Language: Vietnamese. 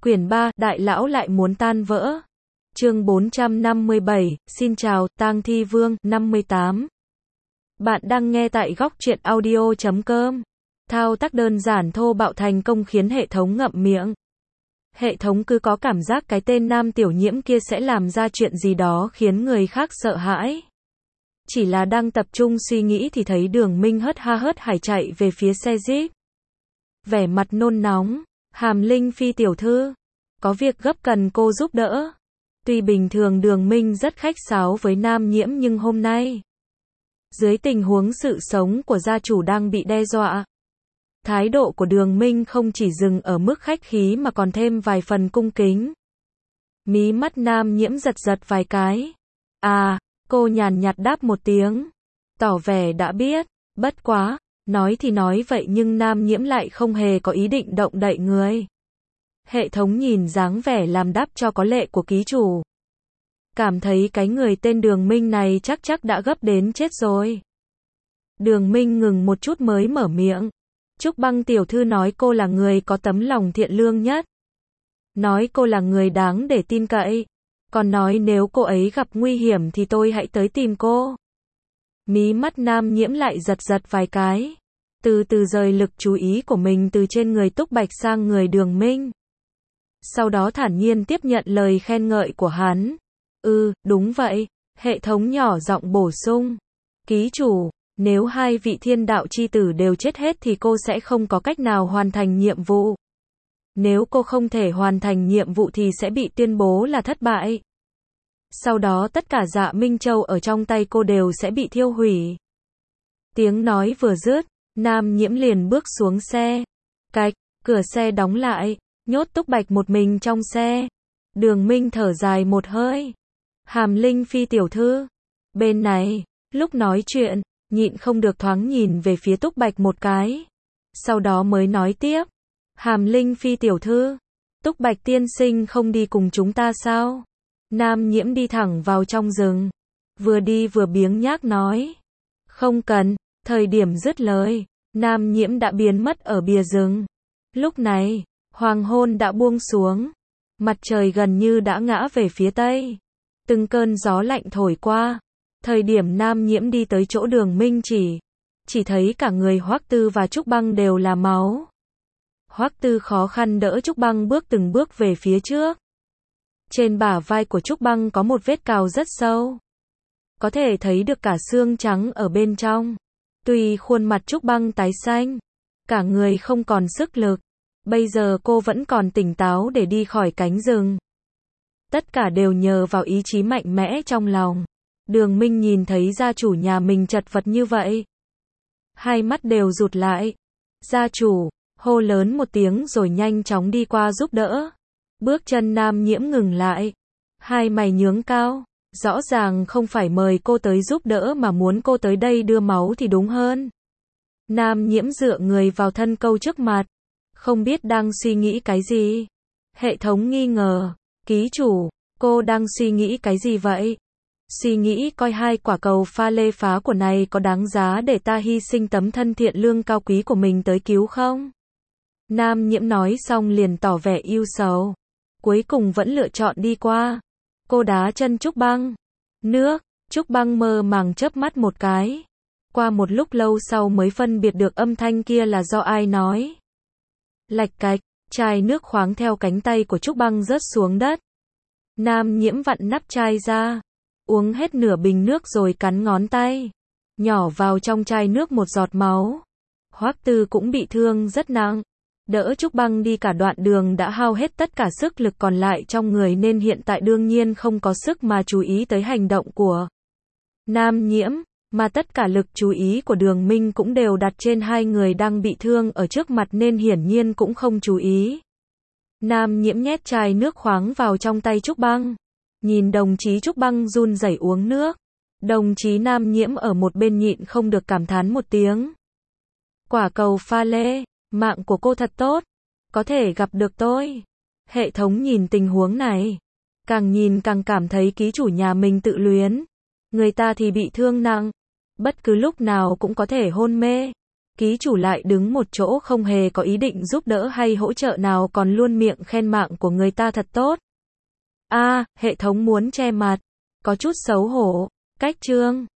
Quyển 3, Đại lão lại muốn tan vỡ. Chương 457, xin chào, Tang Thi Vương, 58. Bạn đang nghe tại góc truyện audio.com. Thao tác đơn giản thô bạo thành công khiến hệ thống ngậm miệng. Hệ thống cứ có cảm giác cái tên Nam Tiểu Nhiễm kia sẽ làm ra chuyện gì đó khiến người khác sợ hãi. Chỉ là đang tập trung suy nghĩ thì thấy Đường Minh hớt ha hớt hải chạy về phía xe Jeep. Vẻ mặt nôn nóng, Hàm Linh Phi tiểu thư, có việc gấp cần cô giúp đỡ. Tuy bình thường Đường Minh rất khách sáo với Nam Nhiễm nhưng hôm nay, dưới tình huống sự sống của gia chủ đang bị đe dọa, thái độ của Đường Minh không chỉ dừng ở mức khách khí mà còn thêm vài phần cung kính. Mí mắt Nam Nhiễm giật giật vài cái. À, cô nhàn nhạt đáp một tiếng, tỏ vẻ đã biết, bất quá, nói thì nói vậy nhưng Nam Nhiễm lại không hề có ý định động đậy người. Hệ thống nhìn dáng vẻ làm đáp cho có lệ của ký chủ, cảm thấy cái người tên Đường Minh này chắc đã gấp đến chết rồi. Đường Minh ngừng một chút mới mở miệng. Trúc Băng tiểu thư nói cô là người có tấm lòng thiện lương nhất, nói cô là người đáng để tin cậy, còn nói nếu cô ấy gặp nguy hiểm thì tôi hãy tới tìm cô. Mí mắt Nam Nhiễm lại giật giật vài cái, từ từ rời lực chú ý của mình từ trên người Túc Bạch sang người Đường Minh. Sau đó thản nhiên tiếp nhận lời khen ngợi của hắn. Đúng vậy, hệ thống nhỏ giọng bổ sung. Ký chủ, nếu hai vị thiên đạo chi tử đều chết hết thì cô sẽ không có cách nào hoàn thành nhiệm vụ. Nếu cô không thể hoàn thành nhiệm vụ thì sẽ bị tuyên bố là thất bại. Sau đó tất cả Dạ Minh Châu ở trong tay cô đều sẽ bị thiêu hủy. Tiếng nói vừa dứt, Nam Nhiễm liền bước xuống xe. Cạch, cửa xe đóng lại, nhốt Túc Bạch một mình trong xe. Đường Minh thở dài một hơi. Hàm Linh Phi tiểu thư, bên này, lúc nói chuyện, nhịn không được thoáng nhìn về phía Túc Bạch một cái. Sau đó mới nói tiếp. Hàm Linh Phi tiểu thư, Túc Bạch tiên sinh không đi cùng chúng ta sao? Nam Nhiễm đi thẳng vào trong rừng, vừa đi vừa biếng nhác nói. Không cần. Thời điểm dứt lời, Nam Nhiễm đã biến mất ở bìa rừng. Lúc này, hoàng hôn đã buông xuống, mặt trời gần như đã ngã về phía tây. Từng cơn gió lạnh thổi qua. Thời điểm Nam Nhiễm đi tới chỗ Đường Minh chỉ thấy cả người Hoắc Tư và Trúc Băng đều là máu. Hoắc Tư khó khăn đỡ Trúc Băng từng bước về phía trước. Trên bả vai của Trúc Băng có một vết cào rất sâu, có thể thấy được cả xương trắng ở bên trong. Tuy khuôn mặt Trúc Băng tái xanh, cả người không còn sức lực, bây giờ cô vẫn còn tỉnh táo để đi khỏi cánh rừng. Tất cả đều nhờ vào ý chí mạnh mẽ trong lòng. Đường Minh nhìn thấy gia chủ nhà mình chật vật như vậy, hai mắt đều rụt lại. Gia chủ, hô lớn một tiếng rồi nhanh chóng đi qua giúp đỡ. Bước chân Nam Nhiễm ngừng lại, hai mày nhướng cao, rõ ràng không phải mời cô tới giúp đỡ mà muốn cô tới đây đưa máu thì đúng hơn. Nam Nhiễm dựa người vào thân câu trước mặt, không biết đang suy nghĩ cái gì. Hệ thống nghi ngờ. Ký chủ, cô đang suy nghĩ cái gì vậy? Suy nghĩ coi hai quả cầu pha lê phá của này có đáng giá để ta hy sinh tấm thân thiện lương cao quý của mình tới cứu không? Nam Nhiễm nói xong liền tỏ vẻ ưu sầu. Cuối cùng vẫn lựa chọn đi qua. Cô đá chân Trúc Băng. Nước, Trúc Băng mơ màng chớp mắt một cái. Qua một lúc lâu sau mới phân biệt được âm thanh kia là do ai nói. Lạch cạch, chai nước khoáng theo cánh tay của Trúc Băng rớt xuống đất. Nam Nhiễm vặn nắp chai ra, uống hết nửa bình nước rồi cắn ngón tay, nhỏ vào trong chai nước một giọt máu. Hoắc Tư cũng bị thương rất nặng, đỡ Trúc Băng đi cả đoạn đường đã hao hết tất cả sức lực còn lại trong người nên hiện tại đương nhiên không có sức mà chú ý tới hành động của Nam Nhiễm, mà tất cả lực chú ý của Đường Minh cũng đều đặt trên hai người đang bị thương ở trước mặt nên hiển nhiên cũng không chú ý. Nam Nhiễm nhét chai nước khoáng vào trong tay Trúc Băng, nhìn đồng chí Trúc Băng run rẩy uống nước. Đồng chí Nam Nhiễm ở một bên nhịn không được cảm thán một tiếng. Quả cầu pha lê, mạng của cô thật tốt, có thể gặp được tôi. Hệ thống nhìn tình huống này, càng nhìn càng cảm thấy ký chủ nhà mình tự luyến. Người ta thì bị thương nặng, bất cứ lúc nào cũng có thể hôn mê. Ký chủ lại đứng một chỗ không hề có ý định giúp đỡ hay hỗ trợ nào còn luôn miệng khen mạng của người ta thật tốt. Hệ thống muốn che mặt. Có chút xấu hổ. Cách chương